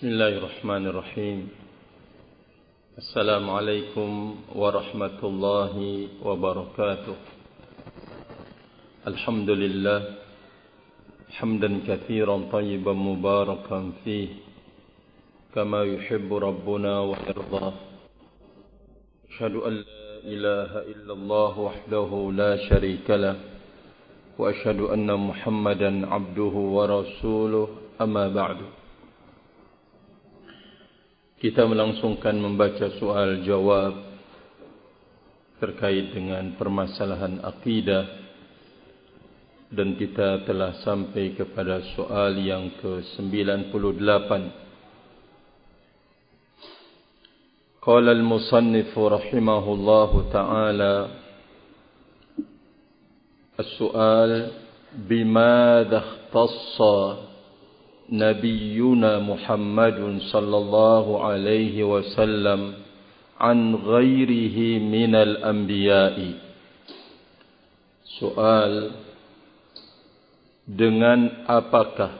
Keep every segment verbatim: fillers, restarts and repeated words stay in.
Bismillahirrahmanirrahim. Assalamualaikum warahmatullahi wabarakatuh. Alhamdulillah hamdan katsiran tayyiban mubarakan fihi kama yuhibbu rabbuna wa yardah. Asyhadu an la ilaha illallah wahdahu la syarika lah wa asyhadu anna Muhammadan abduhu wa rasuluh. Amma ba'du. Kita melangsungkan membaca soal jawab terkait dengan permasalahan akidah, dan kita telah sampai kepada soal yang ke sembilan puluh delapan. Qala al-musannif rahimahullahu ta'ala, as-su'al bimadha ikhtassa Nabiyyuna Muhammadun sallallahu alaihi wasallam an ghairihi minal anbiya'i. Soal, dengan apakah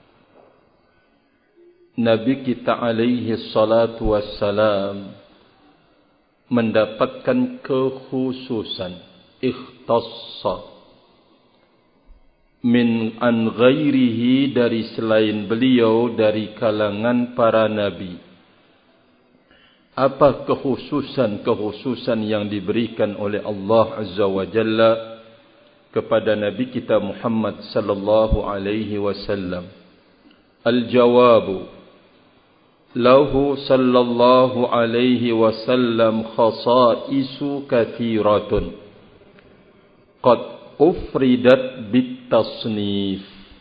Nabi kita alaihi salatu wassalam mendapatkan kekhususan, ikhtassa, min an ghairihi, dari selain beliau, dari kalangan para nabi. Apa kekhususan-kekhususan yang diberikan oleh Allah Azza wa Jalla kepada Nabi kita Muhammad sallallahu alaihi wasallam? Al-jawabu, lahu sallallahu alaihi wasallam khasaisu kathiratun qad ufridat bitasnif.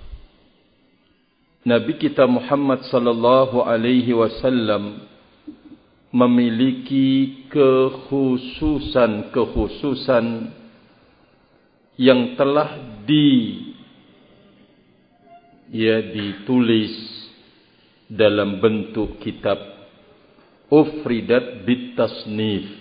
Nabi kita Muhammad sallallahu alaihi wasallam memiliki kekhususan-kekhususan yang telah di ya ditulis dalam bentuk kitab. Ufridat bitasnif,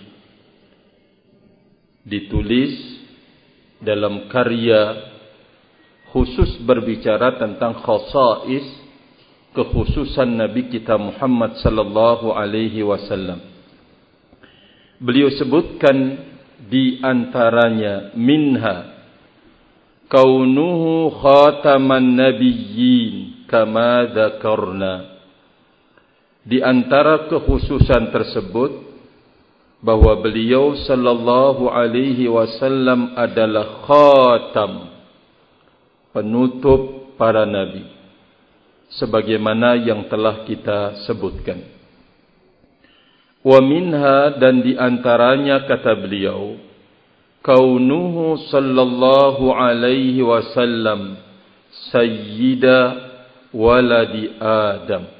ditulis dalam karya khusus berbicara tentang khasais, kekhususan Nabi kita Muhammad sallallahu alaihi wasallam. Beliau sebutkan di antaranya, minha kaunuhu khataman nabiyyin kama dzakarna. Di antara kekhususan tersebut, bahwa beliau sallallahu alaihi wasallam adalah khatam, penutup para nabi, sebagaimana yang telah kita sebutkan. Wa minha, dan di antaranya kata beliau, kaunuhu sallallahu alaihi wasallam sayyida waladi Adam.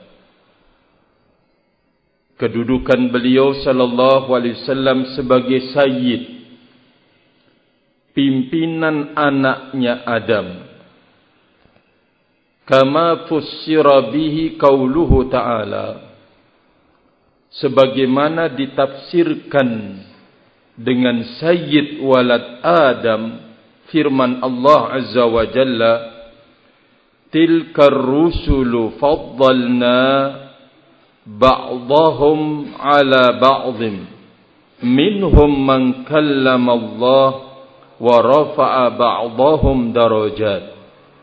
Kedudukan beliau sallallahu alaihi wasallam sebagai sayyid, pimpinan anaknya Adam. Kama fussira bihi qauluhu ta'ala, sebagaimana ditafsirkan dengan sayyid walad Adam firman Allah Azza wa Jalla, tilkar rusulu faddalna ba'dahum ala ba'dhin minhum man kallama Allah wa rafa'a ba'dahum darajat.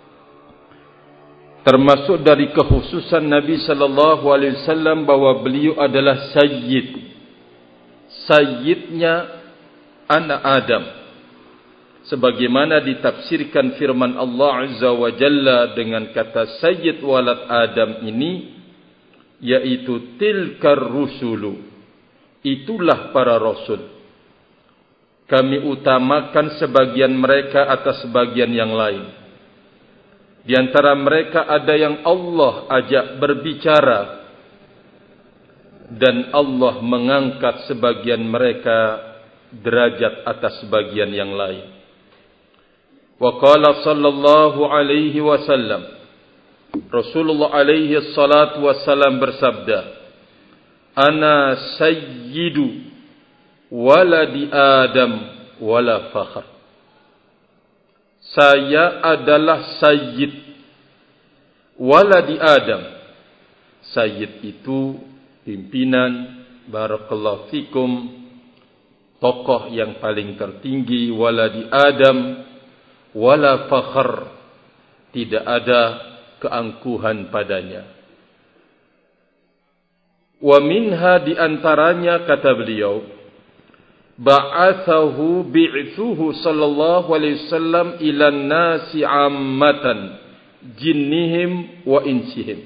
Termasuk dari kekhususan Nabi sallallahu alaihi wasallam bahwa beliau adalah sayyid, sayyidnya anak Adam, sebagaimana ditafsirkan firman Allah Azza wa Jalla dengan kata sayyid walad Adam ini, yaitu tilkar rusulu, itulah para rasul. Kami utamakan sebagian mereka atas sebagian yang lain. Di antara mereka ada yang Allah ajak berbicara, dan Allah mengangkat sebagian mereka derajat atas sebagian yang lain. Wa qala sallallahu alaihi wasallam, Rasulullah alaihi salatu wassalam bersabda, ana sayyidu waladi Adam wala fakhr. Saya adalah sayyid waladi Adam, Sayyid itu pimpinan, barakallahu fikum, tokoh yang paling tertinggi, waladi Adam, wala fakhr, tidak ada keangkuhan padanya. Wa minha, di antaranya, kata beliau, ba'athahu bi'thuhu sallallahu alaihi wasallam ilan nasi ammatan, jinnihim wa insihim.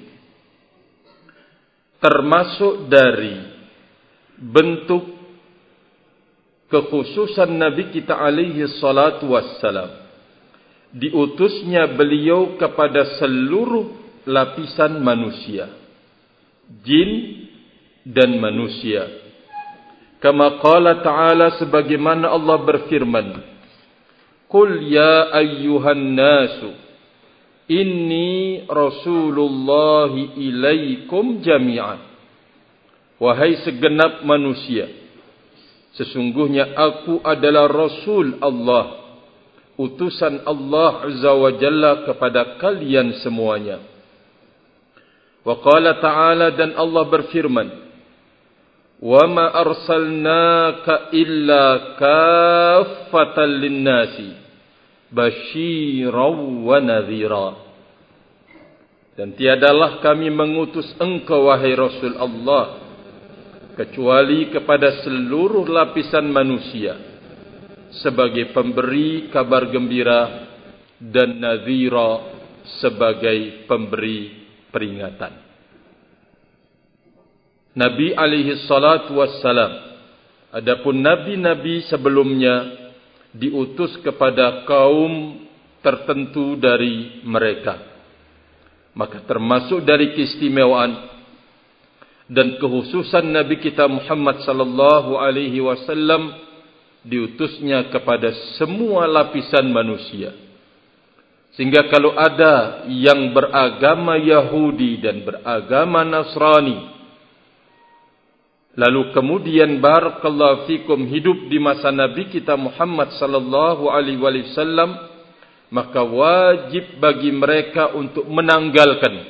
Termasuk dari bentuk kekhususan Nabi kita alaihi salatu wassalam, diutusnya beliau kepada seluruh lapisan manusia, jin dan manusia. Kama qala ta'ala, sebagaimana Allah berfirman, Qul ya ayyuhan nasu, inni rasulullahi ilaikum jami'an. Wahai segenap manusia, sesungguhnya aku adalah Rasul Allah, utusan Allah Azza wa Jalla kepada kalian semuanya. Wa qala ta'ala, dan Allah berfirman, Wa ma arsalnaka illa kaffatan linnasi basyiran wa nadhira. Dan tiadalah kami mengutus engkau wahai Rasul Allah kecuali kepada seluruh lapisan manusia sebagai pemberi kabar gembira dan nadhira sebagai pemberi peringatan. Nabi alaihi salatu wassalam, adapun nabi-nabi sebelumnya diutus kepada kaum tertentu dari mereka. Maka termasuk dari keistimewaan dan kekhususan Nabi kita Muhammad sallallahu alaihi wasallam, diutusnya kepada semua lapisan manusia. Sehingga kalau ada yang beragama Yahudi dan beragama Nasrani, lalu kemudian barakallahu fikum hidup di masa Nabi kita Muhammad sallallahu alaihi wasallam, maka wajib bagi mereka untuk menanggalkan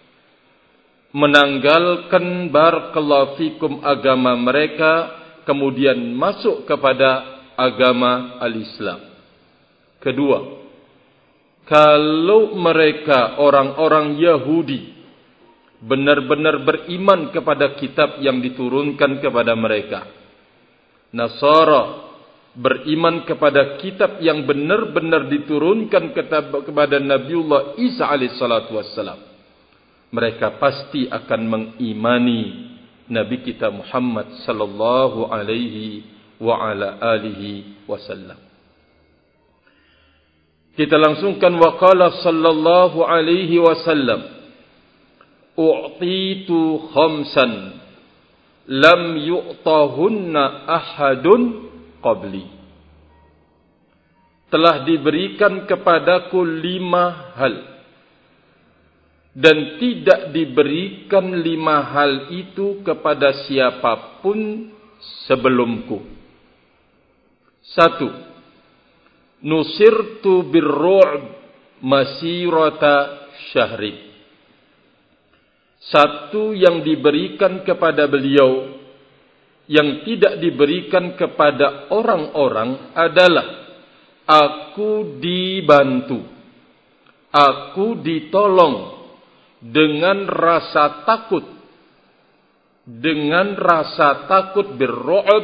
menanggalkan barakallahu fikum agama mereka, kemudian masuk kepada agama al-Islam. Kedua, kalau mereka orang-orang Yahudi benar-benar beriman kepada kitab yang diturunkan kepada mereka, Nasara beriman kepada kitab yang benar-benar diturunkan kepada Nabiullah Isa alaihissalatu wassalam, mereka pasti akan mengimani Nabi kita Muhammad sallallahu alaihi wa ala alihi wasallam. Kita langsungkan, waqala sallallahu alaihi wasallam, U'titu khamsan lam yu'tahunna ahadun qabli. Telah diberikan kepadaku lima hal, dan tidak diberikan lima hal itu kepada siapapun sebelumku. Satu, nusirtu birru'b masirata syahrin. Satu yang diberikan kepada beliau yang tidak diberikan kepada orang-orang adalah aku dibantu, aku ditolong dengan rasa takut, dengan rasa takut birru'b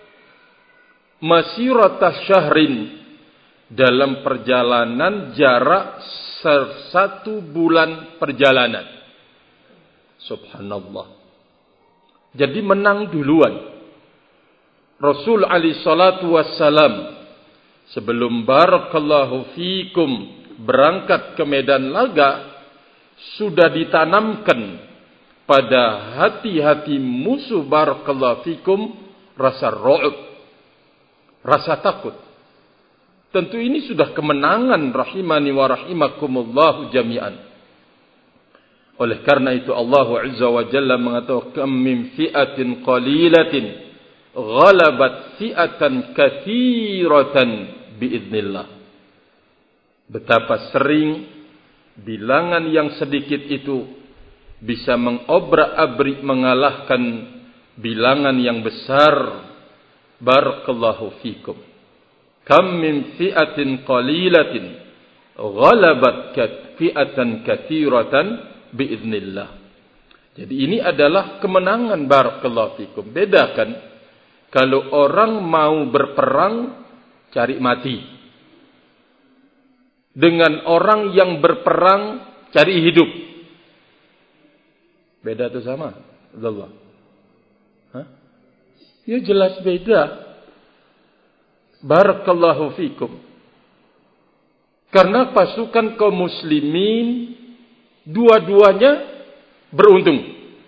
masirata syahrin, dalam perjalanan jarak satu bulan perjalanan. Subhanallah. Jadi menang duluan. Rasul alaihi salatu wassalam sebelum barakallahu fikum berangkat ke medan laga, sudah ditanamkan pada hati-hati musuh barakallahu fikum rasa ru'b, rasa takut. Tentu ini sudah kemenangan rahimani wa rahimakumullahu jami'an. Oleh karena itu Allah Azza wa Jalla mengatakan, kam min fi'atin qalilatin ghalabat fi'atan katsiratan biidznillah. Betapa sering bilangan yang sedikit itu bisa mengobrak-abrik mengalahkan bilangan yang besar. Barakallahu fikum. Kam min fi'atin qalilatin ghalabat fi'atan katsiratan biiznillah. Jadi ini adalah kemenangan. Barakallahu fikum. Bedakan kalau orang mau berperang cari mati dengan orang yang berperang cari hidup. Beda atau sama? Allah. Hah? Ya jelas beda. Barakallahu fikum. Karena pasukan kaum muslimin dua-duanya beruntung.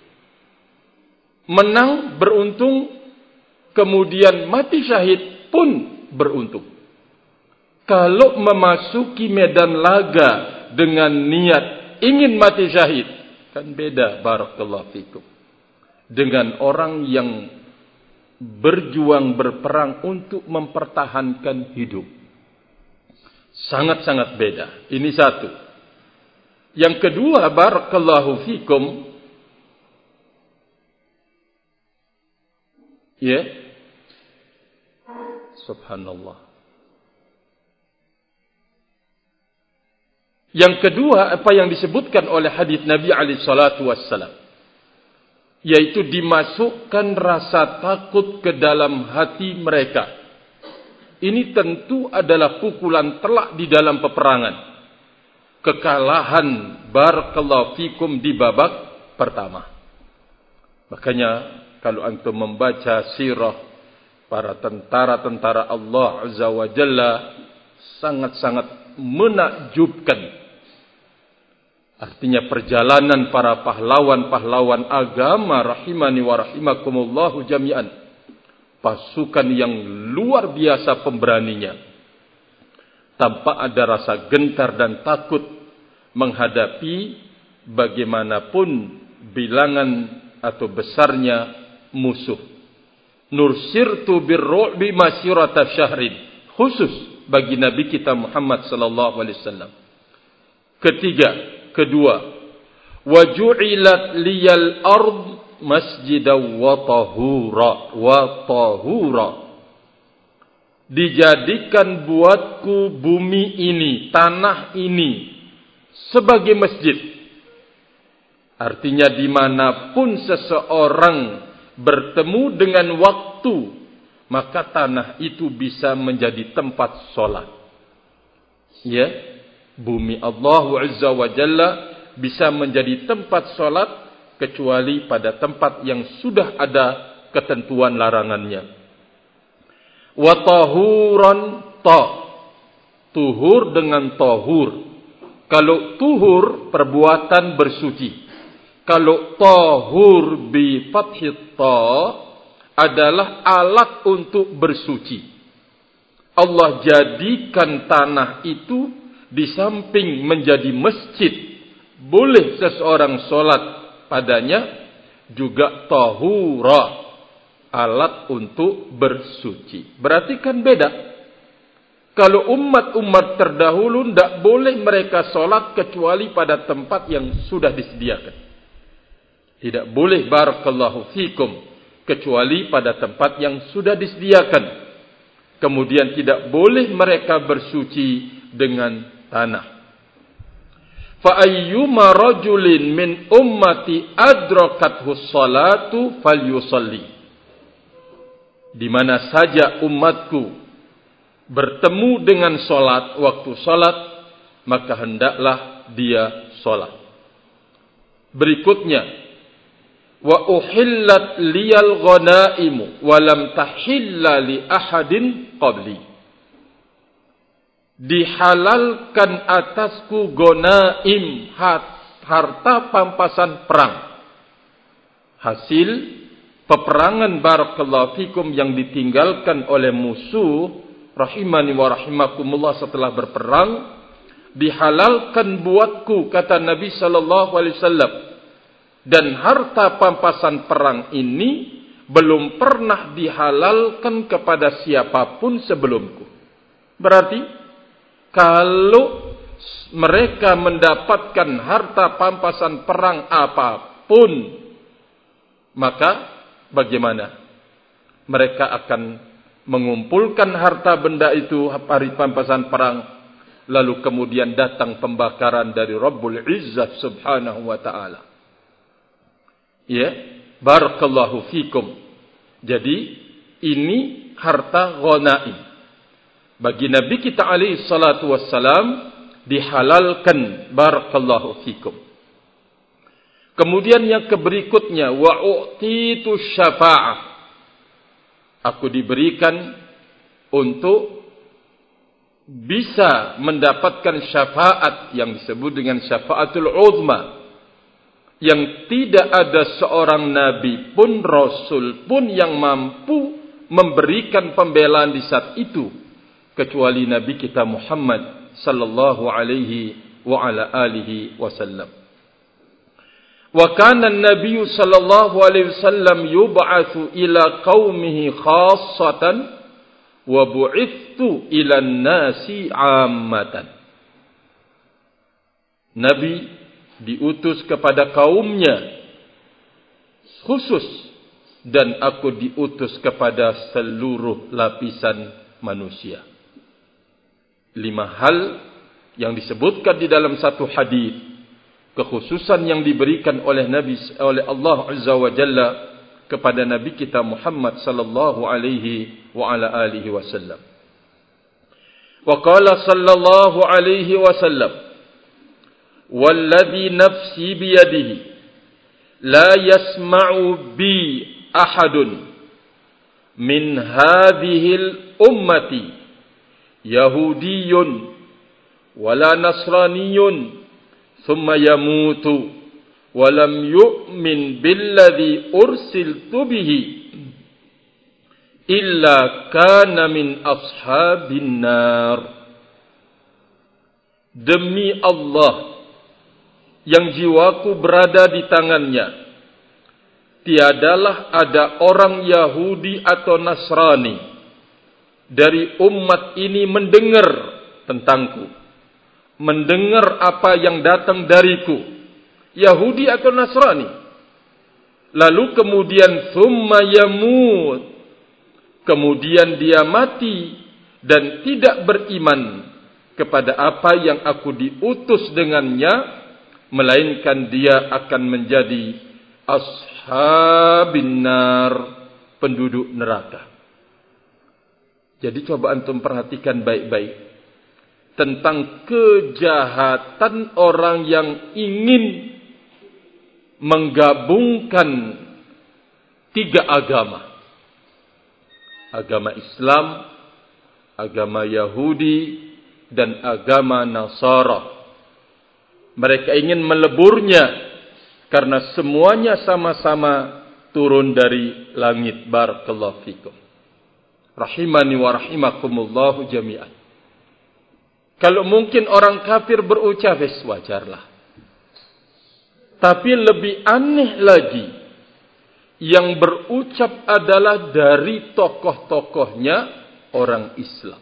Menang beruntung, kemudian mati syahid pun beruntung. Kalau memasuki medan laga dengan niat ingin mati syahid, kan beda. Barakallahu fikum. Dengan orang yang berjuang berperang untuk mempertahankan hidup. Sangat-sangat beda. Ini satu. Yang kedua, barakallahu fikum. Ya. Subhanallah. Yang kedua, apa yang disebutkan oleh hadis Nabi alaihi salatu wassalam, yaitu dimasukkan rasa takut ke dalam hati mereka. Ini tentu adalah pukulan telak di dalam peperangan. Kekalahan barakallahu fikum di babak pertama. Makanya kalau antum membaca sirah para tentara-tentara Allah Azza wa Jalla, sangat-sangat menakjubkan. Artinya perjalanan para pahlawan-pahlawan agama rahimani wa rahimakumullahu jami'an. Pasukan yang luar biasa pemberaninya. Tanpa ada rasa gentar dan takut menghadapi bagaimanapun bilangan atau besarnya musuh. Nursirtu birru'bi masirata syahrin. Khusus bagi Nabi kita Muhammad sallallahu alaihi wasallam. Ketiga, kedua, wa ju'ilat liyal ard masjidan wa tahura wa tahura. Dijadikan buatku bumi ini, tanah ini sebagai masjid. Artinya dimanapun seseorang bertemu dengan waktu, maka tanah itu bisa menjadi tempat solat. Ya, bumi Allah Azza wa Jalla bisa menjadi tempat solat, kecuali pada tempat yang sudah ada ketentuan larangannya. Wa tahuran ta. Tuhur dengan tahur. Kalau tuhur perbuatan bersuci. Kalau tahur bi fathit ta adalah alat untuk bersuci. Allah jadikan tanah itu di samping menjadi masjid, boleh seseorang solat padanya, juga tahura, alat untuk bersuci. Berarti kan beda. Kalau umat-umat terdahulu tidak boleh mereka solat kecuali pada tempat yang sudah disediakan. Tidak boleh barakallahu fikum kecuali pada tempat yang sudah disediakan. Kemudian tidak boleh mereka bersuci dengan tanah. Fa ayyuma rajulin min ummati adrakathu ssalatu falyusalli. Di mana saja umatku bertemu dengan salat, waktu salat, maka hendaklah dia salat. Berikutnya, wa uhillat liyal ghanaimu wa lam tahilla li ahadin qabli. Dihalalkan atasku gonaim, harta pampasan perang, hasil peperangan barakallahu fikum yang ditinggalkan oleh musuh rahimani wa rahimakumullah setelah berperang, dihalalkan buatku, kata Nabi sallallahu alaihi wasallam. Dan harta pampasan perang ini belum pernah dihalalkan kepada siapapun sebelumku. Berarti kalau mereka mendapatkan harta pampasan perang apapun, maka bagaimana? Mereka akan mengumpulkan harta benda itu hari pampasan perang, lalu kemudian datang pembakaran dari Rabbul Izzah subhanahu wa ta'ala. Ya, barakallahu fikum. Jadi ini harta ghanaim. Bagi Nabi kita alaihi salatu wassalam dihalalkan, barakallahu fikum. Kemudian yang berikutnya, wa u'titu syafa'ah. Aku diberikan untuk bisa mendapatkan syafaat yang disebut dengan syafaatul uzma, yang tidak ada seorang nabi pun, rasul pun yang mampu memberikan pembelaan di saat itu kecuali Nabi kita Muhammad sallallahu alaihi wa ala alihi wasallam. Wa kana an-nabiy sallallahu alaihi wasallam yub'atsu ila qaumihi khassatan wa bu'ithtu ila an-nasi 'ammatan. Nabi diutus kepada kaumnya khusus, dan aku diutus kepada seluruh lapisan manusia. Lima hal yang disebutkan di dalam satu hadis, kekhususan yang diberikan oleh Nabi oleh Allah Azza wa Jalla kepada Nabi kita Muhammad sallallahu alaihi wa ala alihi wasallam. Wa qala sallallahu alaihi wasallam, walladhi nafsi biyadihi la yasma'u bi ahadun min hadhihi al-ummati yahudiyyun wala nasraniyyun thumma yamutu wa lam yu'min billadhi ursiltu bihi illa kana min ashabin nar. Demi Allah yang jiwaku berada di tangannya, tiadalah ada orang Yahudi atau Nasrani dari umat ini mendengar tentangku, mendengar apa yang datang dariku, Yahudi atau Nasrani, lalu kemudian thumma yamut, kemudian dia mati dan tidak beriman kepada apa yang aku diutus dengannya, melainkan dia akan menjadi ashabin nar, penduduk neraka. Jadi coba antum perhatikan baik-baik tentang kejahatan orang yang ingin menggabungkan tiga agama. Agama Islam, agama Yahudi, dan agama Nasara. Mereka ingin meleburnya karena semuanya sama-sama turun dari langit. Barakallahu fikum. Rahimani wa rahimakumullahu jami'an. Kalau mungkin orang kafir berucap, wajarlah. Tapi lebih aneh lagi, yang berucap adalah dari tokoh-tokohnya orang Islam.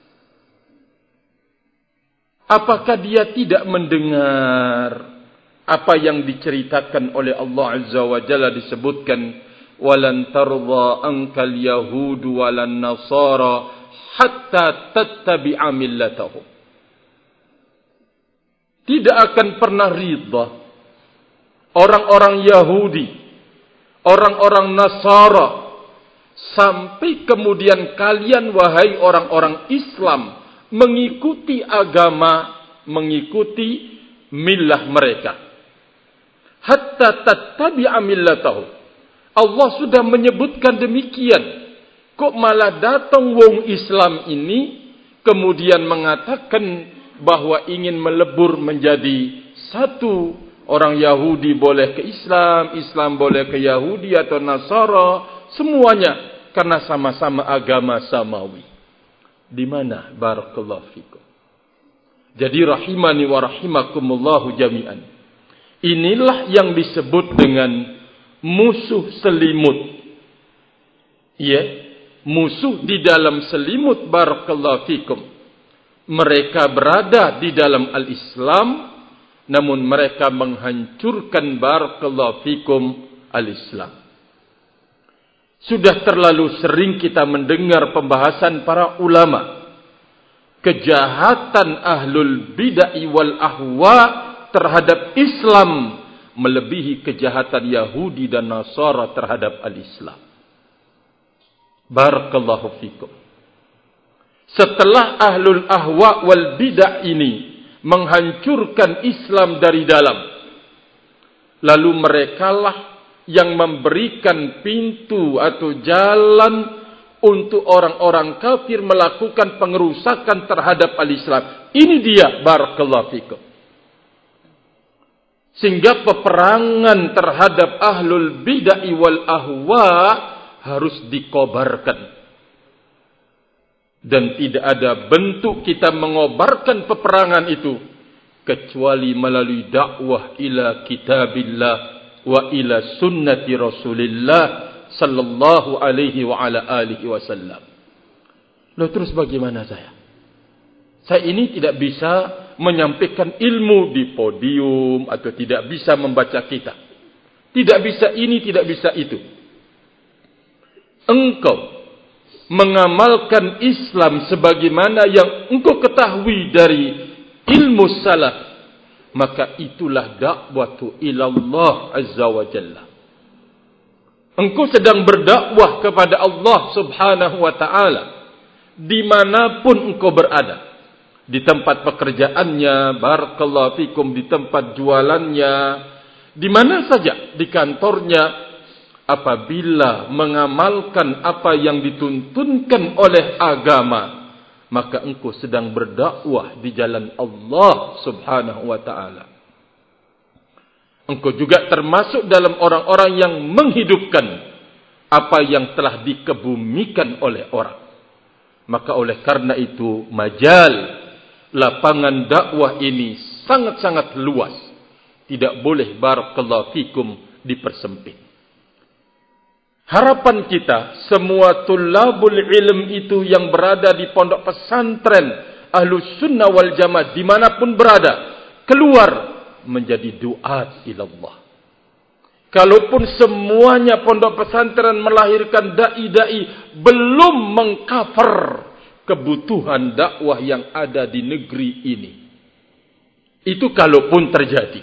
Apakah dia tidak mendengar apa yang diceritakan oleh Allah Azza wa Jalla, disebutkan walan tardha ankal yahudu walan nasara hatta tattabi'a millatahum. Tidak akan pernah ridha orang-orang Yahudi, orang-orang Nasara, sampai kemudian kalian wahai orang-orang Islam mengikuti agama, mengikuti millah mereka. Hatta tattabi'a millatahum. Allah sudah menyebutkan demikian. Kok malah datang wong Islam ini kemudian mengatakan bahwa ingin melebur menjadi satu. Orang Yahudi boleh ke Islam, Islam boleh ke Yahudi atau Nasara, semuanya karena sama-sama agama samawi. Di mana? Barakallahu fikum. Jadi rahimani wa rahimakumullahu jami'an. Inilah yang disebut dengan musuh selimut. Ya, musuh di dalam selimut. Barakallahu fikum. mereka berada di dalam al-Islam, namun mereka menghancurkan barakallahu fikum al-Islam. Sudah terlalu sering kita mendengar pembahasan para ulama kejahatan ahlul bid'ah wal ahwa terhadap Islam melebihi kejahatan Yahudi dan Nasara terhadap al-Islam. Barakallahu fikum. Setelah ahlul ahwa wal bid'ah ini menghancurkan Islam dari dalam, lalu merekalah yang memberikan pintu atau jalan untuk orang-orang kafir melakukan pengerusakan terhadap al-Islam. Ini dia barakallahu fikum. Sehingga peperangan terhadap ahlul bid'ah wal ahwa harus dikobarkan. Dan tidak ada bentuk kita mengobarkan peperangan itu kecuali melalui dakwah ila kitabillah wa ila sunnati Rasulillah sallallahu alaihi wa ala alihi wasallam. Loh, terus bagaimana saya? Saya ini tidak bisa menyampaikan ilmu di podium atau tidak bisa membaca kitab. Tidak bisa ini, tidak bisa itu. Engkau mengamalkan Islam sebagaimana yang engkau ketahui dari ilmu salaf, maka itulah dakwatu ilallah azza wa jalla. Engkau sedang berdakwah kepada Allah subhanahu wa ta'ala dimanapun engkau berada, di tempat pekerjaannya, barakallahu fikum, di tempat jualannya, di mana saja, di kantornya. Apabila mengamalkan apa yang dituntunkan oleh agama, maka engkau sedang berdakwah di jalan Allah subhanahu wa ta'ala. Engkau juga termasuk dalam orang-orang yang menghidupkan apa yang telah dikebumikan oleh orang. Maka oleh karena itu, majal lapangan dakwah ini sangat-sangat luas. Tidak boleh barakallahu fikum dipersempit. Harapan kita, semua tulabul ilm itu yang berada di pondok pesantren Ahlus Sunnah wal Jamaah dimanapun berada, keluar menjadi duat ilallah. Kalaupun semuanya pondok pesantren melahirkan dai-dai, belum mengcover kebutuhan dakwah yang ada di negeri ini. Itu kalaupun terjadi.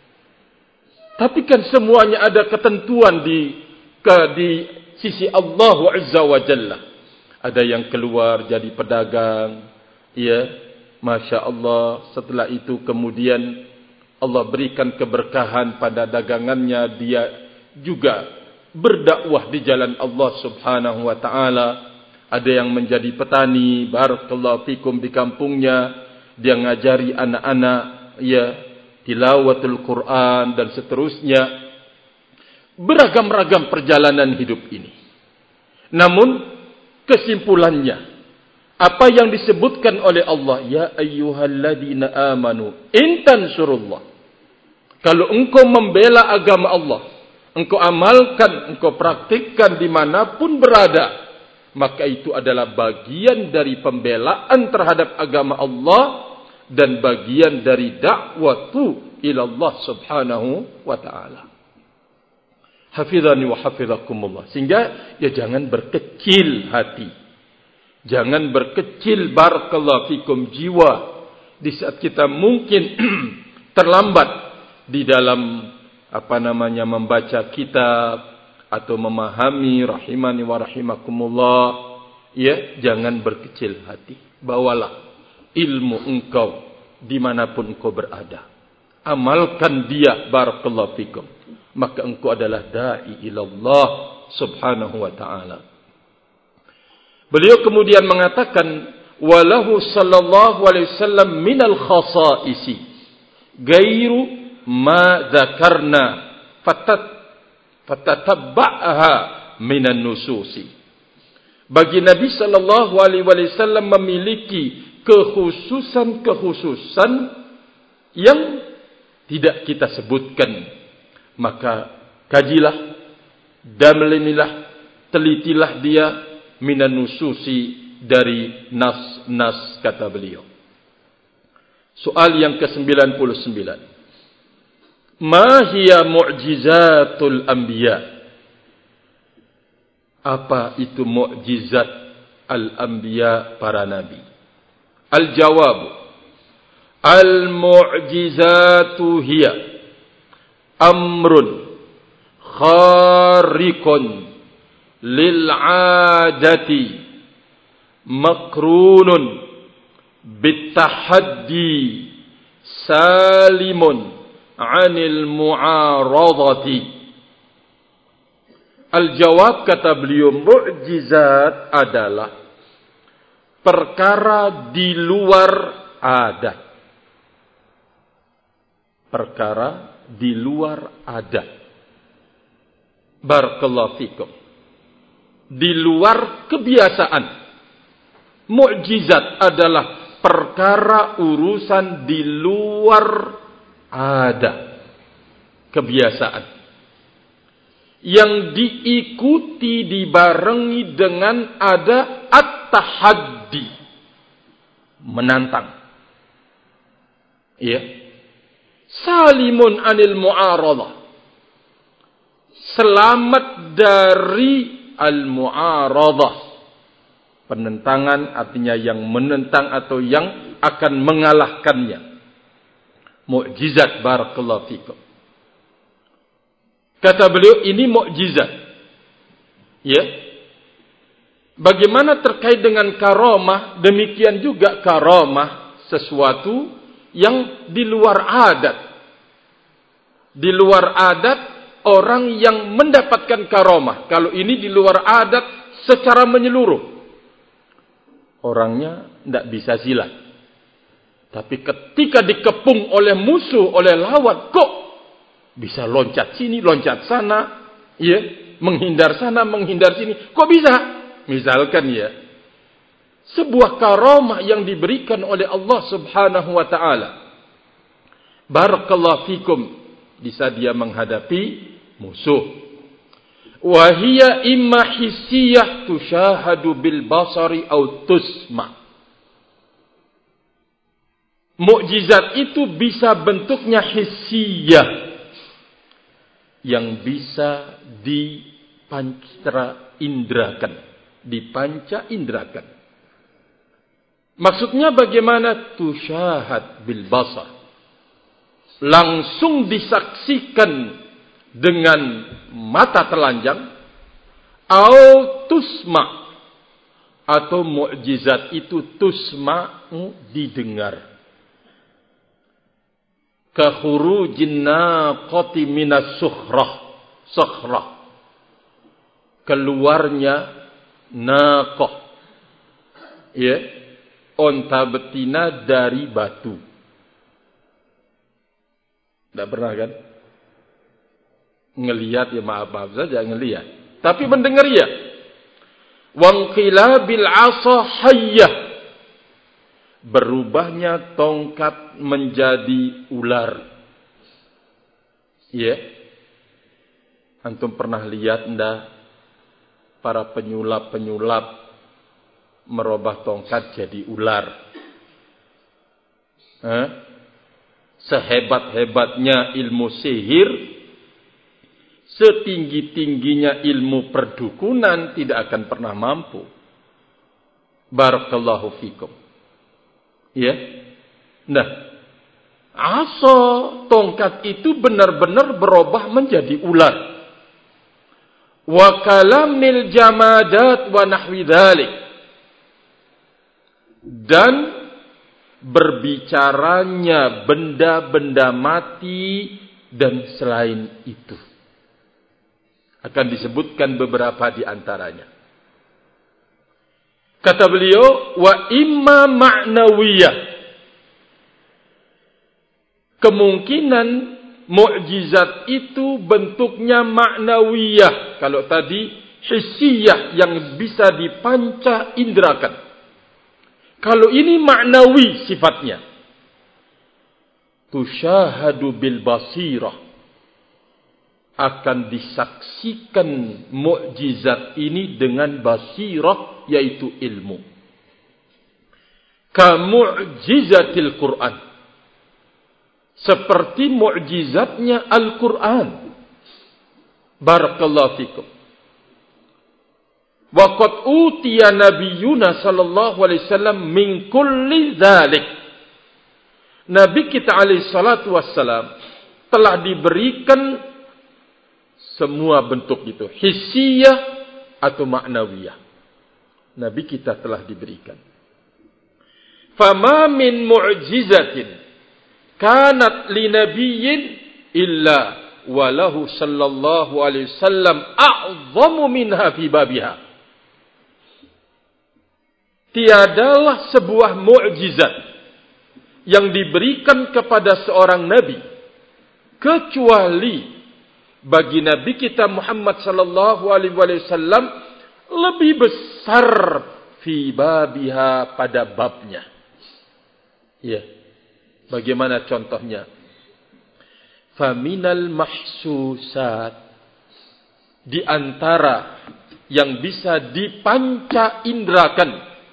Tapi kan semuanya ada ketentuan di ke di sisi Allah Azza wa Jalla. Ada yang keluar jadi pedagang, ya, Masya Allah. Setelah itu kemudian Allah berikan keberkahan pada dagangannya, dia juga berdakwah di jalan Allah subhanahu wa ta'ala. Ada yang menjadi petani, barakallahu fikum, di kampungnya, dia ngajari anak-anak, ya, tilawatul Quran dan seterusnya. Beragam-ragam perjalanan hidup ini. Namun kesimpulannya, apa yang disebutkan oleh Allah, ya ayyuhalladzina amanu in tansurullah. Kalau engkau membela agama Allah, engkau amalkan, engkau praktikkan dimanapun berada, maka itu adalah bagian dari pembelaan terhadap agama Allah dan bagian dari dakwatu ilallah subhanahu wa ta'ala. Hafizani wa hafizakumullah. Sehingga ya jangan berkecil hati. Jangan berkecil barakallahu fikum jiwa di saat kita mungkin terlambat di dalam apa namanya membaca kitab atau memahami, rahimani wa rahimakumullah. Ya, jangan berkecil hati. Bawalah ilmu engkau dimanapun engkau berada. Amalkan dia barakallahu fikum. Maka engkau adalah da'i ilallah subhanahu wa ta'ala. Beliau kemudian mengatakan, walahu sallallahu alaihi wasallam minal khasaisi gairu ma dzakarna fatat fatatabba'aha minan nususi. Bagi Nabi sallallahu alaihi wasallam memiliki kekhususan-kekhususan yang tidak kita sebutkan. Maka kajilah, damlenilah, telitilah dia minan nususi dari nas-nas, kata beliau. Soal yang ke sembilan puluh sembilan. Ma hiya mu'jizatul anbiya? Apa itu mukjizat al-anbiya, para nabi? Al-jawab: al-mu'jizatu hiya amrun khariqun lil'adati makrunun bitahaddi salimun anil mu'aradati. Al-jawab, kata beliau, mukjizat adalah perkara di luar adat. Perkara di luar adat. Barakallahu fikum. Di luar kebiasaan. Mukjizat adalah perkara urusan di luar adat, kebiasaan, yang diikuti, dibarengi dengan ada at-tahaddi, menantang. Ya. Salimun anil mu'aradah, selamat dari al-mu'aradah. Penentangan artinya yang menentang atau yang akan mengalahkannya. Mukjizat, barakallahu fikum. Kata beliau, ini mukjizat. Ya. Bagaimana terkait dengan karamah? Demikian juga karamah sesuatu yang di luar adat. Di luar adat orang yang mendapatkan karamah. Kalau ini di luar adat secara menyeluruh. Orangnya tidak bisa silat. Tapi ketika dikepung oleh musuh, oleh lawan, kok bisa loncat sini, loncat sana, ya, menghindar sana, menghindar sini. Kok bisa? Misalkan ya, sebuah karamah yang diberikan oleh Allah Subhanahu wa taala. Barakallahu fikum, bisa dia menghadapi musuh. Wa hiya imma hissiyah tushahadu bil basari aw tusma. Mukjizat itu bisa bentuknya hissiyah, yang bisa dipanca indrakan, dipanca indrakan. Maksudnya bagaimana? Tusyahad bil basar, langsung disaksikan dengan mata telanjang, au tusma, atau mukjizat itu tusma, didengar. Kahurujin naqati minas sukhrah, sukhrah, keluarnya naqah, ya, onta betina dari batu. Tidak pernah kan? Ngelihat ya, maaf-maaf saja ngelihat. Tapi mendengar ya. Wangqilabil asa hayyah, berubahnya tongkat menjadi ular. Ya. Antum pernah lihat enggak para penyulap-penyulap merubah tongkat jadi ular? Eh? Sehebat-hebatnya ilmu sihir, setinggi-tingginya ilmu perdukunan, tidak akan pernah mampu. Barakallahu fikum. Ya. Nah, asa tongkat itu benar-benar berubah menjadi ular. Wa kalamil jamadat wa nahwi dzalik. Dan berbicaranya benda-benda mati dan selain itu. Akan disebutkan beberapa di antaranya. Kata beliau, wa imma ma'nawiyah. Kemungkinan mukjizat itu bentuknya ma'nawiyah. Kalau tadi hissiyah yang bisa dipanca indrakan. Kalau ini ma'nawi sifatnya. Tushahadu bil basirah. Akan disaksikan mukjizat ini dengan basirah, yaitu ilmu. Kamu'jizatil Quran. seperti mukjizatnya Al-Quran. Barakallahu fikum. Wa qad utiya nabiyyuna sallallahu alaihi wasallam min kulli dzalik. Nabi kita alaihi salatu wassalam telah diberikan semua bentuk itu, hissiyah atau ma'nawiyah. Nabi kita telah diberikan. Fama min mu'jizatin kanat li nabiyyin illa walahu sallallahu alaihi wasallam a'zamu minha fi babiha. Tiadalah sebuah mukjizat yang diberikan kepada seorang nabi kecuali bagi nabi kita Muhammad sallallahu alaihi wasallam lebih besar fi babiha pada babnya. Ya. Bagaimana contohnya? Faminal mahsusat, di antara yang bisa dipanca indrakan,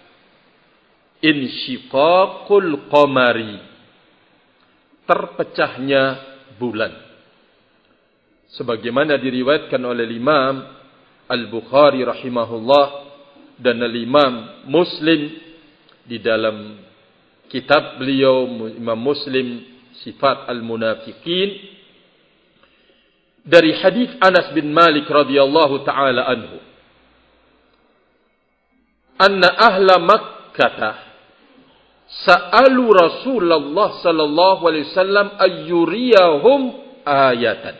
insyiqaqul qamari, terpecahnya bulan. Sebagaimana diriwayatkan oleh Imam Al-Bukhari rahimahullah dan Imam Muslim di dalam kitab beliau Imam Muslim Sifat Al-Munafiqin dari hadis Anas bin Malik radhiyallahu taala anhu, anna ahla Makkah sa'alu Rasulullah sallallahu alaihi wasallam ayyuriyahum ayatan.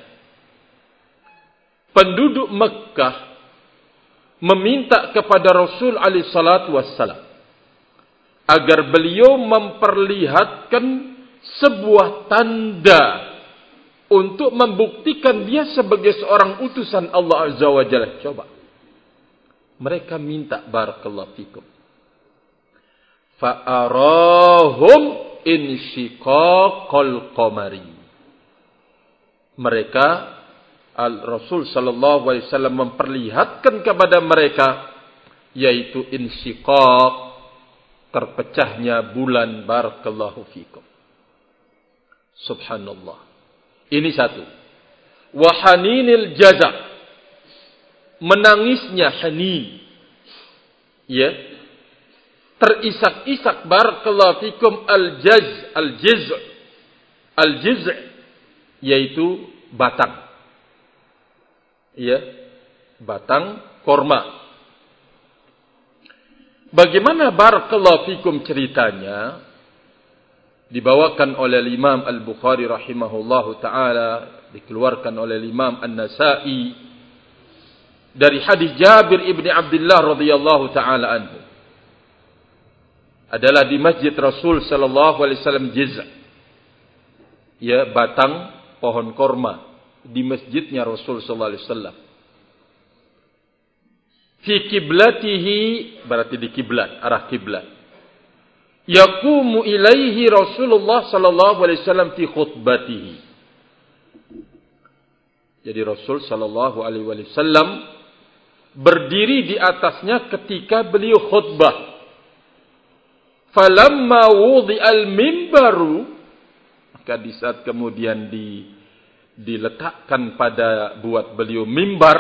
Penduduk Makkah meminta kepada Rasul alaihi salatu wassalam agar beliau memperlihatkan sebuah tanda untuk membuktikan dia sebagai seorang utusan Allah Azza wa Jalla. Coba. Mereka minta, barakallahu fikum. Fa'arahum insyiqaqal qamari. Mereka, Al-Rasul sallallahu alaihi wasallam memperlihatkan kepada mereka, yaitu insyiqaq, terpecahnya bulan, barakallahu fikum. Subhanallah. Ini satu. Wa haninil jaza, menangisnya hanin. Ya. Terisak-isak, barakallahu fikum, al-jaz, al-jiz'. Al-jiz' yaitu batang. Ya. Batang korma. Bagaimana barakallahu fikum ceritanya? Dibawakan oleh Imam Al-Bukhari rahimahullahu ta'ala, dikeluarkan oleh Imam An-Nasa'i dari hadis Jabir ibni Abdullah radhiyallahu ta'ala anhu. Adalah di masjid Rasul sallallahu alaihi wasallam jiz', ya, batang pohon korma di masjidnya Rasul sallallahu alaihi wasallam. Fi kiblatihi, berarti di kiblat, arah kiblat. Yaqumu ilaihi Rasulullah sallallahu alaihi wasallam fi khutbatihi. Jadi Rasul sallallahu alaihi wasallam berdiri di atasnya ketika beliau khutbah. Falamma wudi'al mimbaru, maka di saat kemudian di, diletakkan pada buat beliau mimbar,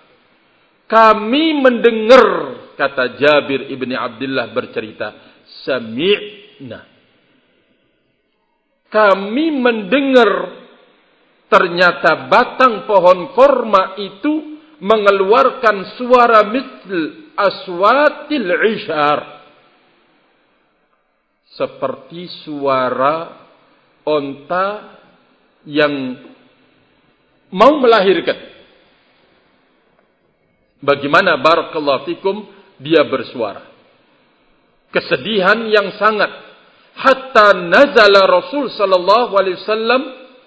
kami mendengar, kata Jabir ibni Abdullah bercerita, sami'na. Kami mendengar ternyata batang pohon korma itu mengeluarkan suara misl aswatil ishar, seperti suara onta yang mau melahirkan. Bagaimana barakallahu fikum dia bersuara. Kesedihan yang sangat. Hatta nazala Rasul sallallahu alaihi wasallam,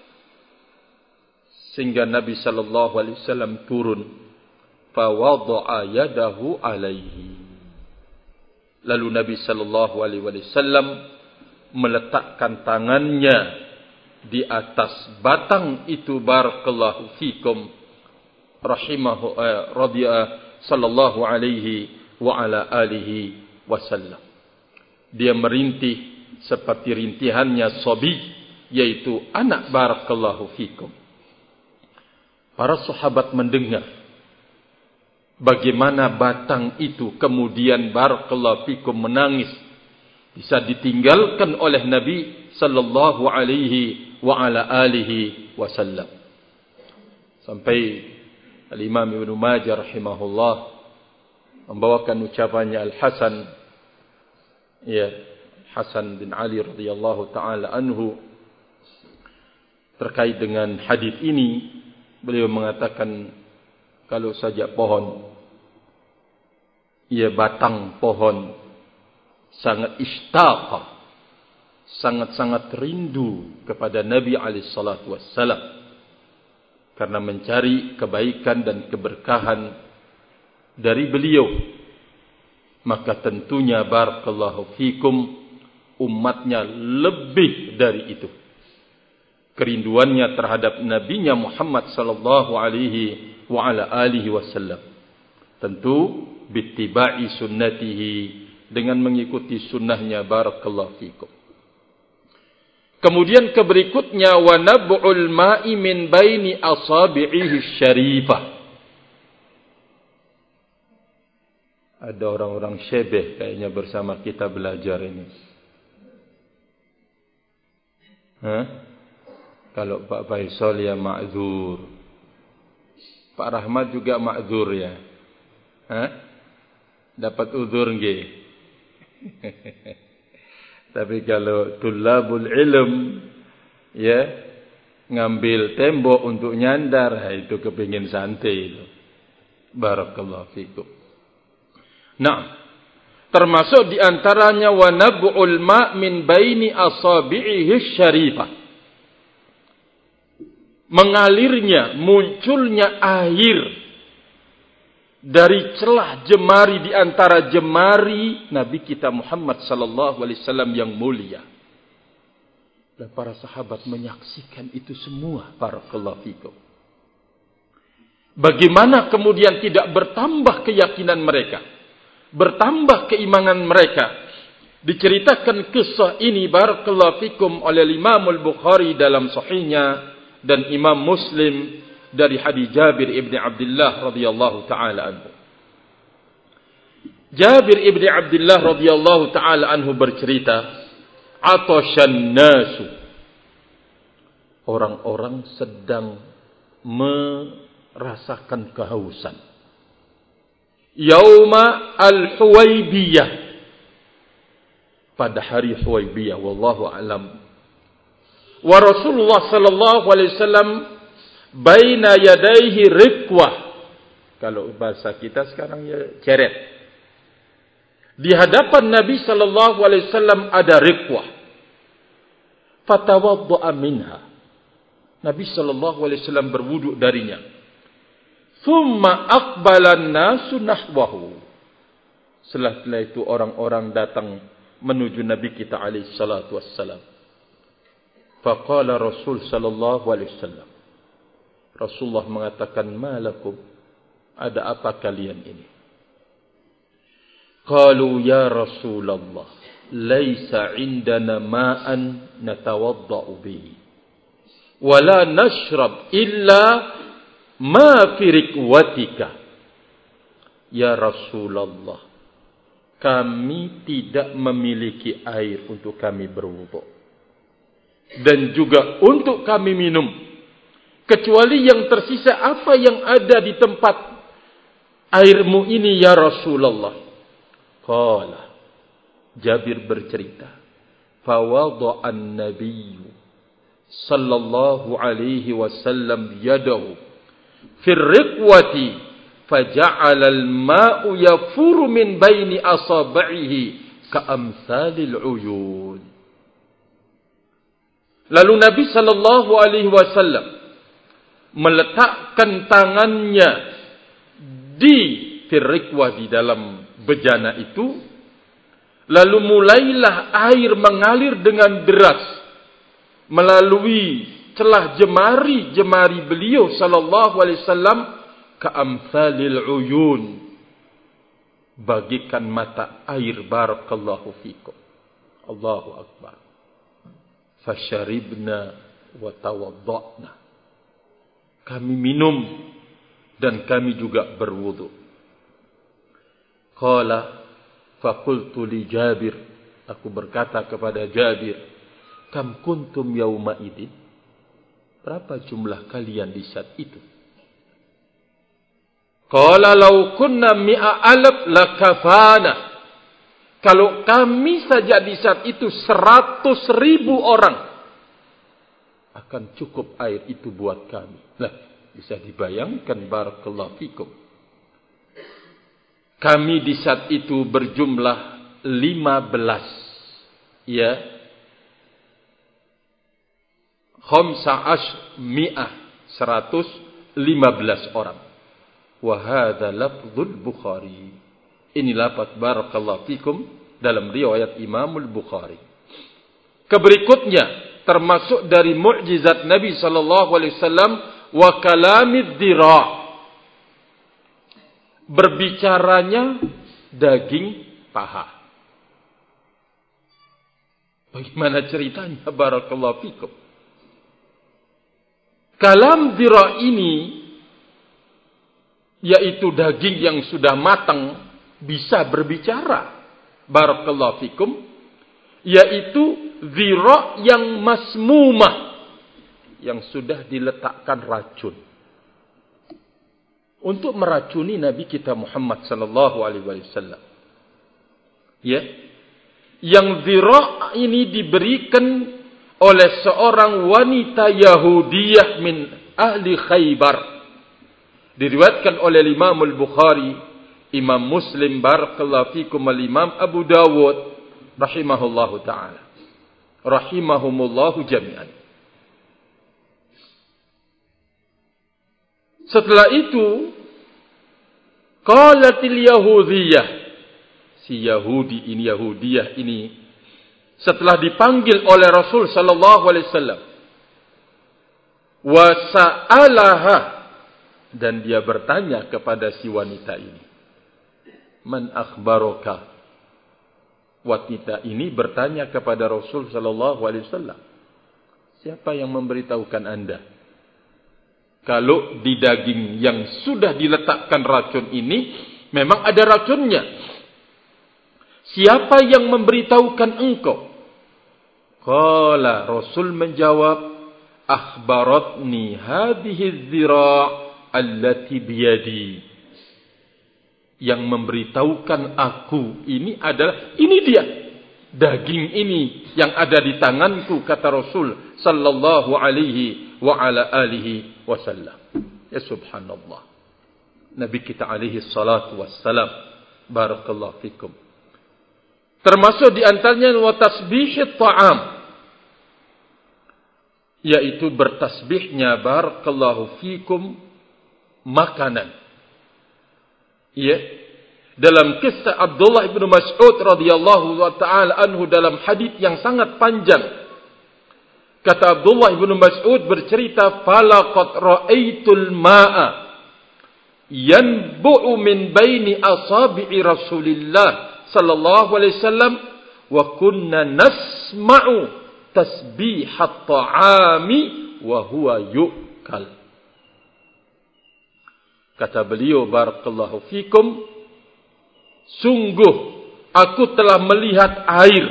sehingga Nabi sallallahu alaihi wasallam turun. Fa wada'a yadahu alaihi. Lalu Nabi sallallahu alaihi wasallam meletakkan tangannya di atas batang itu, barakallahu fikum, rahimahu eh, radhiya sallallahu alaihi wa ala alihi wasallam. Dia merintih seperti rintihannya sobi, yaitu anak barakallahu fikum. Para sahabat mendengar bagaimana batang itu kemudian barakallahu fikum menangis, bisa ditinggalkan oleh Nabi sallallahu alaihi wa ala alihi wasallam. Sampai Al-Imam Ibnu Majah rahimahullah membawakan ucapannya Al-Hasan, ya, Hasan bin Ali radhiyallahu taala anhu terkait dengan hadis ini. Beliau mengatakan, kalau saja pohon, ya batang pohon sangat istaqa, sangat-sangat rindu kepada Nabi alaihi salatu wassalam karena mencari kebaikan dan keberkahan dari beliau, maka tentunya barakallahu fikum umatnya lebih dari itu. Kerinduannya terhadap nabinya Muhammad sallallahu alaihi wa ala alihi wasallam. Tentu bittiba'i sunnatihi, dengan mengikuti sunnahnya barakallahu fikum. Kemudian keberikutnya wa nab'ul ma'i min baini asabi'ihi syarifah. Ada orang-orang syebeh kayaknya bersama kita belajar ini. Hah? Kalau Pak Faisal ya ma'zur. Pak Rahmat juga ma'zur ya. Hah? Dapat uzur nggih. Tapi kalau tulabul ilm, ya, ngambil tembok untuk nyandar, itu kepingin santai itu. Barakallahu fikum. Nah, termasuk diantaranya wa nab'ul ma' min baini asabi'ihi syarifah. Mengalirnya, munculnya air dari celah jemari di antara jemari Nabi kita Muhammad sallallahu alaihi wasallam yang mulia. Dan para sahabat menyaksikan itu semua, barakallahu fikum. Bagaimana kemudian tidak bertambah keyakinan mereka, bertambah keimanan mereka. Diceritakan kisah ini barakallahu fikum oleh Imam Al-Bukhari dalam sahihnya dan Imam Muslim dari hadis Jabir ibn Abdullah radhiyallahu taala anhu. Jabir ibn Abdullah radhiyallahu taala anhu bercerita, atashan nasu, orang-orang sedang merasakan kehausan. Yauma al-Huwaybiyah, pada hari Huwaybiyah, wallahu a'lam. Wa Rasulullah sallallahu alaihi wasallam baina yadaihi riqwah. Kalau bahasa kita sekarang ya ceret. Di hadapan Nabi sallallahu alaihi wasallam ada riqwah. Fatawadda'a minha. Nabi sallallahu alaihi wasallam berwudu darinya. Thumma aqbala an-nasu nahwahu. Setelah itu orang-orang datang menuju Nabi kita alaihi salatu wassalam. Faqala Rasul sallallahu alaihi wasallam. Rasulullah mengatakan, "Malakum? Ada apa kalian ini?" Qalu ya Rasulullah, "Laisa 'indana ma'an natawadda'u bihi, wa la nashrab illa ma fi riqwatika." Ya Rasulullah, kami tidak memiliki air untuk kami berwudu dan juga untuk kami minum, kecuali yang tersisa apa yang ada di tempat airmu ini ya Rasulullah. Qala, Jabir bercerita, fawada'an nabiyyu sallallahu alaihi wasallam yadahu fir riqwati faja'ala al-ma'u yafuru min baini asabihi ka'amsalil uyun. Lalu Nabi sallallahu alaihi wasallam meletakkan tangannya di firriqwah, di dalam bejana itu, lalu mulailah air mengalir dengan deras melalui celah jemari-jemari beliau sallallahu alaihi wasallam ka'amsalil uyun, bagikan mata air barakallahu fikum. Allahu akbar. Fasharibna wa tawadda'na. Kami minum dan kami juga berwudu. Qala faqultu li Jabir, aku berkata kepada Jabir, kam kuntum yauma idin? Berapa jumlah kalian di saat itu? Qala law kunna mi'a alaf lakafana. Kalau kami saja di saat itu seratus ribu orang, akan cukup air itu buat kami. Nah, bisa dibayangkan, barakallahu fikum. Kami di saat itu berjumlah lima belas. Ya. Khamsa ash mi'ah. seratus lima belas orang. Wahada lafzul Bukhari. Ini lafaz barakallahu fikum dalam riwayat Imamul Bukhari. Keberikutnya termasuk dari mukjizat Nabi sallallahu alaihi wasallam wa kalamid dira. Berbicaranya daging paha. Bagaimana ceritanya barakallahu fikum? Kalam dira ini, yaitu daging yang sudah matang, bisa berbicara. Barakallahu fikum. Yaitu dira yang masmumah, yang sudah diletakkan racun. Untuk meracuni Nabi kita Muhammad sallallahu alaihi wasallam. Ya. Yang dira ini diberikan oleh seorang wanita Yahudiyah min ahli Khaybar. Diriwayatkan oleh Imam Al-Bukhari, Imam Muslim, barakallahu fikum, Imam Abu Dawud rahimahullahu ta'ala. Rahimahumullahu jami'an. Setelah itu, qalatil Yahudiyah. Si Yahudi ini, Yahudiyah ini, setelah dipanggil oleh Rasul sallallahu alaihi wasallam, wa sa'alaha, dan dia bertanya kepada si wanita ini, man akhbaraka? Wanita ini bertanya kepada Rasul sallallahu alaihi wasallam, siapa yang memberitahukan Anda kalau di daging yang sudah diletakkan racun ini memang ada racunnya? Siapa yang memberitahukan engkau? Qala, Rasul menjawab, akhbaratni hadhihi dzira' allati biyadi. Yang memberitahukan aku ini adalah, ini dia, daging ini yang ada di tanganku, kata Rasul sallallahu alaihi wa ala alihi wasallam. Ya subhanallah. Nabi kita alaihi salatu wassalam, barakallahu fikum. Termasuk di antaranya wa tasbihit ta'am, yaitu bertasbihnya barakallahu fikum makanan. Ya, dalam kisah Abdullah bin Mas'ud radhiyallahu taala anhu dalam hadis yang sangat panjang, kata Abdullah bin Mas'ud bercerita, falaqad ra'aitul ma'a yanbu'u min baini asabi'i Rasulillah sallallahu alaihi wasallam wa kunna nasma'u tasbihat ta'ami wa huwa yu'kal. Kata beliau barakallahu fikum, sungguh aku telah melihat air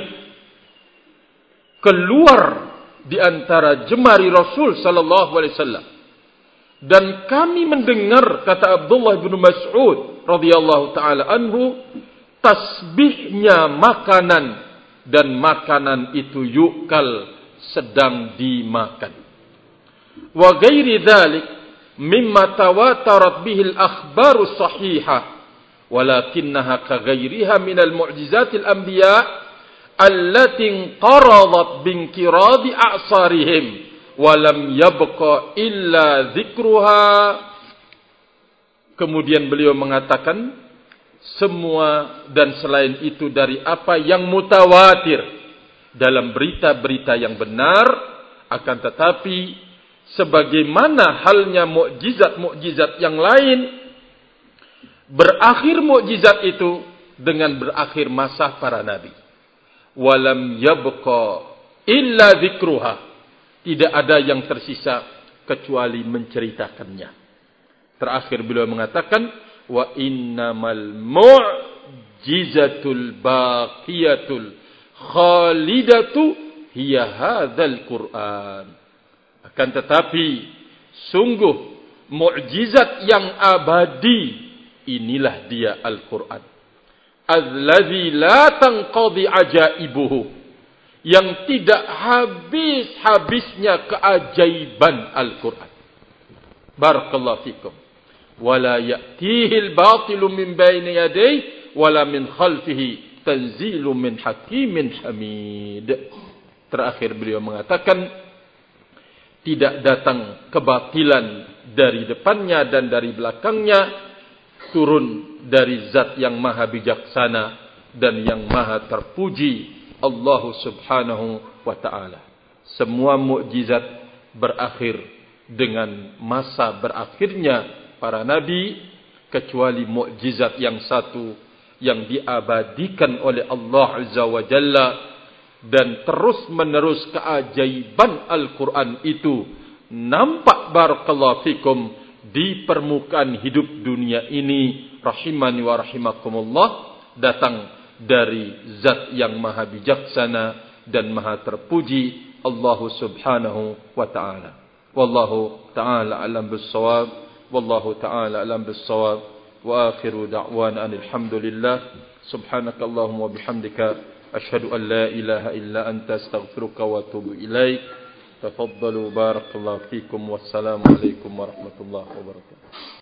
keluar di antara jemari Rasul sallallahu alaihi wasallam, dan kami mendengar, kata Abdullah bin Mas'ud radhiyallahu taala anhu, tasbihnya makanan, dan makanan itu yukal, sedang dimakan. Wa ghairi dzalik mimma tawatarat bihi al-akhbaru sahihah, walakinnaha ka ghairiha min al-mu'jizat al-anbiya allati qaradat binkiradi a'sarihim wa lam yabqa illa dzikruha. Kemudian beliau mengatakan, semua dan selain itu dari apa yang mutawatir dalam berita-berita yang benar, akan tetapi sebagaimana halnya mukjizat-mukjizat yang lain, berakhir mukjizat itu dengan berakhir masa para nabi. Walam yabqa illa dzikruha. Tidak ada yang tersisa kecuali menceritakannya. Terakhir beliau mengatakan, wa innamal mu'jizatul baqiyatul khalidatu hiya hadzal Qur'an. Akan tetapi sungguh mukjizat yang abadi inilah dia Al-Qur'an. Allazi la tanqadi ajaibuhu, yang tidak habis-habisnya keajaiban Al-Qur'an. Barakallahu fikum. Wala ya'tihil batilu min bayni yadayhi wala min khalfihi tanzilun min hakimin hamid. Terakhir beliau mengatakan, tidak datang kebatilan dari depannya dan dari belakangnya, turun dari zat yang maha bijaksana dan yang maha terpuji, Allah subhanahu wa ta'ala. Semua mukjizat berakhir dengan masa berakhirnya para nabi, kecuali mukjizat yang satu yang diabadikan oleh Allah azza wa jalla, dan terus menerus keajaiban Al-Quran itu nampak barakallahu fikum di permukaan hidup dunia ini, rahimani wa rahimakumullah, datang dari zat yang maha bijaksana dan maha terpuji, Allah subhanahu wa ta'ala. Wallahu ta'ala alam bis-shawab, wallahu ta'ala alam bis-shawab, wa akhiru da'wana alhamdulillah, subhanakallahumma wa bihamdika أشهد أن لا إله إلا أنت أستغفرك وأتوب إليك. تفضلوا بارك الله فيكم والسلام عليكم ورحمة الله وبركاته.